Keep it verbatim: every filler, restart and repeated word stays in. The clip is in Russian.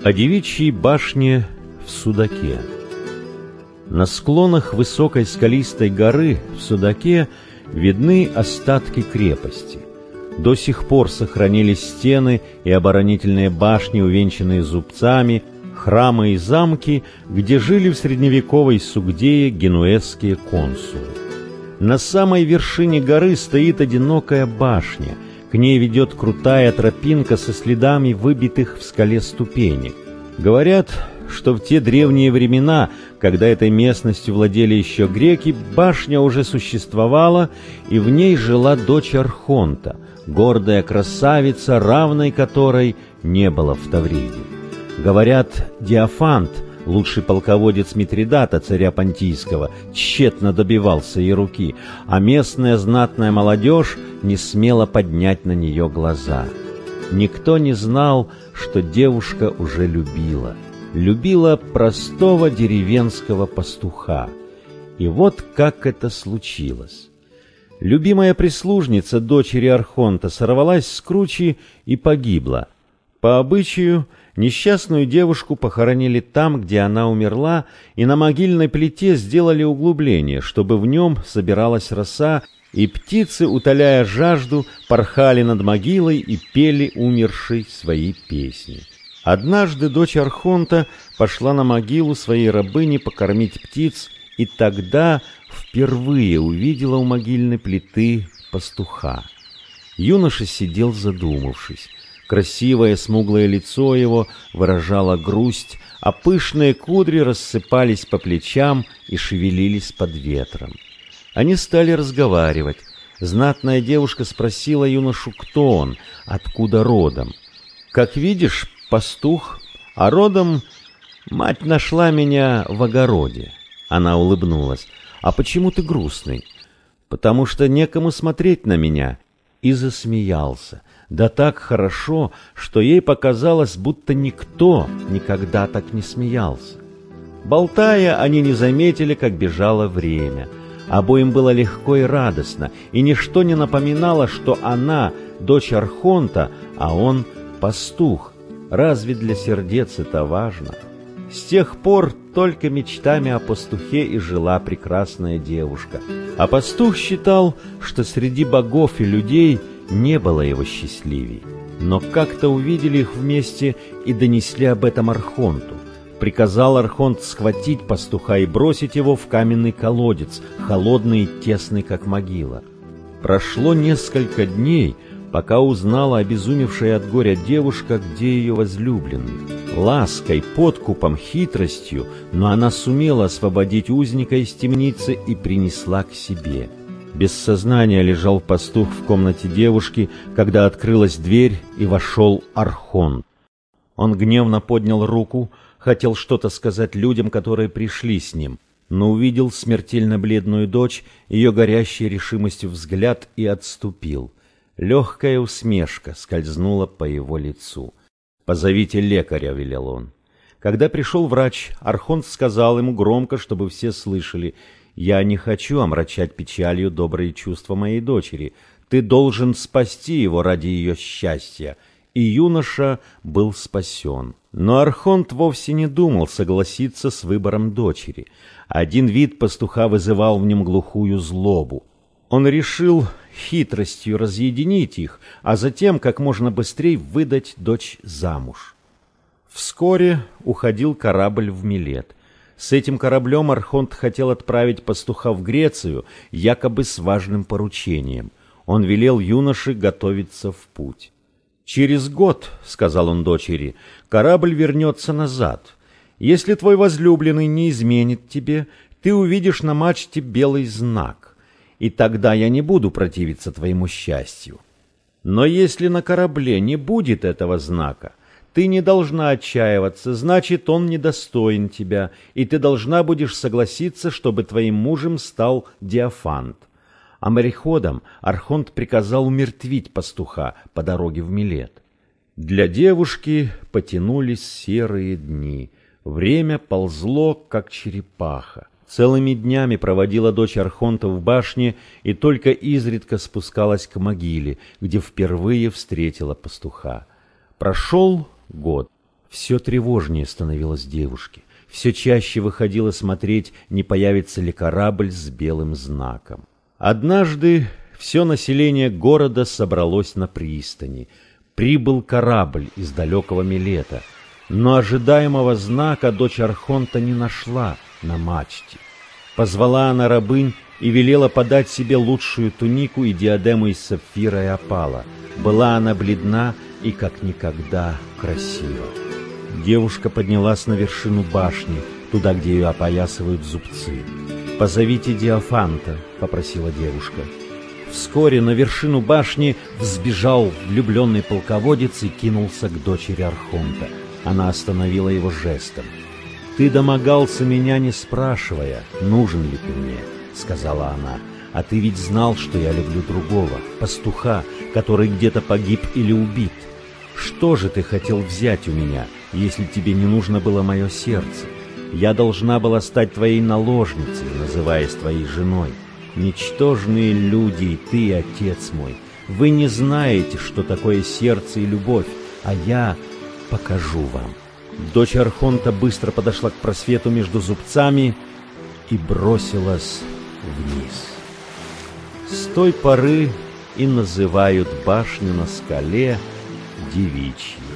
О девичьей башне в Судаке. На склонах высокой скалистой горы в Судаке видны остатки крепости. До сих пор сохранились стены и оборонительные башни, увенчанные зубцами, храмы и замки, где жили в средневековой Сугдее генуэзские консулы. На самой вершине горы стоит одинокая башня. К ней ведет крутая тропинка со следами выбитых в скале ступенек. Говорят, что в те древние времена, когда этой местностью владели еще греки, башня уже существовала, и в ней жила дочь Архонта, гордая красавица, равной которой не было в Тавриде. Говорят, Диофант, лучший полководец Митридата, царя Понтийского, тщетно добивался ей руки, а местная знатная молодежь не смела поднять на нее глаза. Никто не знал, что девушка уже любила. Любила простого деревенского пастуха. И вот как это случилось. Любимая прислужница дочери Архонта сорвалась с кручи и погибла. По обычаю, несчастную девушку похоронили там, где она умерла, и на могильной плите сделали углубление, чтобы в нем собиралась роса, и птицы, утоляя жажду, порхали над могилой и пели умершей свои песни. Однажды дочь Архонта пошла на могилу своей рабыни покормить птиц, и тогда впервые увидела у могильной плиты пастуха. Юноша сидел задумавшись. Красивое смуглое лицо его выражало грусть, а пышные кудри рассыпались по плечам и шевелились под ветром. Они стали разговаривать. Знатная девушка спросила юношу, кто он, откуда родом. «Как видишь, пастух, а родом мать нашла меня в огороде». Она улыбнулась. «А почему ты грустный?» «Потому что некому смотреть на меня». И засмеялся. Да так хорошо, что ей показалось, будто никто никогда так не смеялся. Болтая, они не заметили, как бежало время. Обоим было легко и радостно, и ничто не напоминало, что она дочь Архонта, а он пастух. Разве для сердец это важно? С тех пор только мечтами о пастухе и жила прекрасная девушка. А пастух считал, что среди богов и людей не было его счастливей. Но как-то увидели их вместе и донесли об этом Архонту. Приказал Архонт схватить пастуха и бросить его в каменный колодец, холодный и тесный, как могила. Прошло несколько дней, пока узнала обезумевшая от горя девушка, где ее возлюбленный. Лаской, подкупом, хитростью, но она сумела освободить узника из темницы и принесла к себе. Без сознания лежал пастух в комнате девушки, когда открылась дверь и вошел Архонт. Он гневно поднял руку, хотел что-то сказать людям, которые пришли с ним, но увидел смертельно бледную дочь, ее горящий решимостью взгляд и отступил. Легкая усмешка скользнула по его лицу. «Позовите лекаря», — велел он. Когда пришел врач, Архонт сказал ему громко, чтобы все слышали: «Я не хочу омрачать печалью добрые чувства моей дочери. Ты должен спасти его ради ее счастья». И юноша был спасен. Но Архонт вовсе не думал согласиться с выбором дочери. Один вид пастуха вызывал в нем глухую злобу. Он решил хитростью разъединить их, а затем как можно быстрее выдать дочь замуж. Вскоре уходил корабль в Милет. С этим кораблем Архонт хотел отправить пастуха в Грецию, якобы с важным поручением. Он велел юноше готовиться в путь. «Через год, — сказал он дочери, — корабль вернется назад. Если твой возлюбленный не изменит тебе, ты увидишь на мачте белый знак, и тогда я не буду противиться твоему счастью. Но если на корабле не будет этого знака, ты не должна отчаиваться, значит, он недостоин тебя, и ты должна будешь согласиться, чтобы твоим мужем стал Диофант». А мореходам Архонт приказал умертвить пастуха по дороге в Милет. Для девушки потянулись серые дни. Время ползло, как черепаха. Целыми днями проводила дочь Архонта в башне и только изредка спускалась к могиле, где впервые встретила пастуха. Прошел год. Все тревожнее становилось девушке. Все чаще выходила смотреть, не появится ли корабль с белым знаком. Однажды все население города собралось на пристани. Прибыл корабль из далекого Милета, но ожидаемого знака дочь Архонта не нашла на мачте. Позвала она рабынь и велела подать себе лучшую тунику и диадему из сапфира и опала. Была она бледна и как никогда красива. Девушка поднялась на вершину башни, туда, где ее опоясывают зубцы. «Позовите Диофанта», — попросила девушка. Вскоре на вершину башни взбежал влюбленный полководец и кинулся к дочери Архонта. Она остановила его жестом. «Ты домогался меня, не спрашивая, нужен ли ты мне», — сказала она. «А ты ведь знал, что я люблю другого, пастуха, который где-то погиб или убит. Что же ты хотел взять у меня, если тебе не нужно было мое сердце? Я должна была стать твоей наложницей, называясь твоей женой. Ничтожные люди, и ты, отец мой, вы не знаете, что такое сердце и любовь, а я покажу вам». Дочь Архонта быстро подошла к просвету между зубцами и бросилась вниз. С той поры и называют башню на скале девичьей.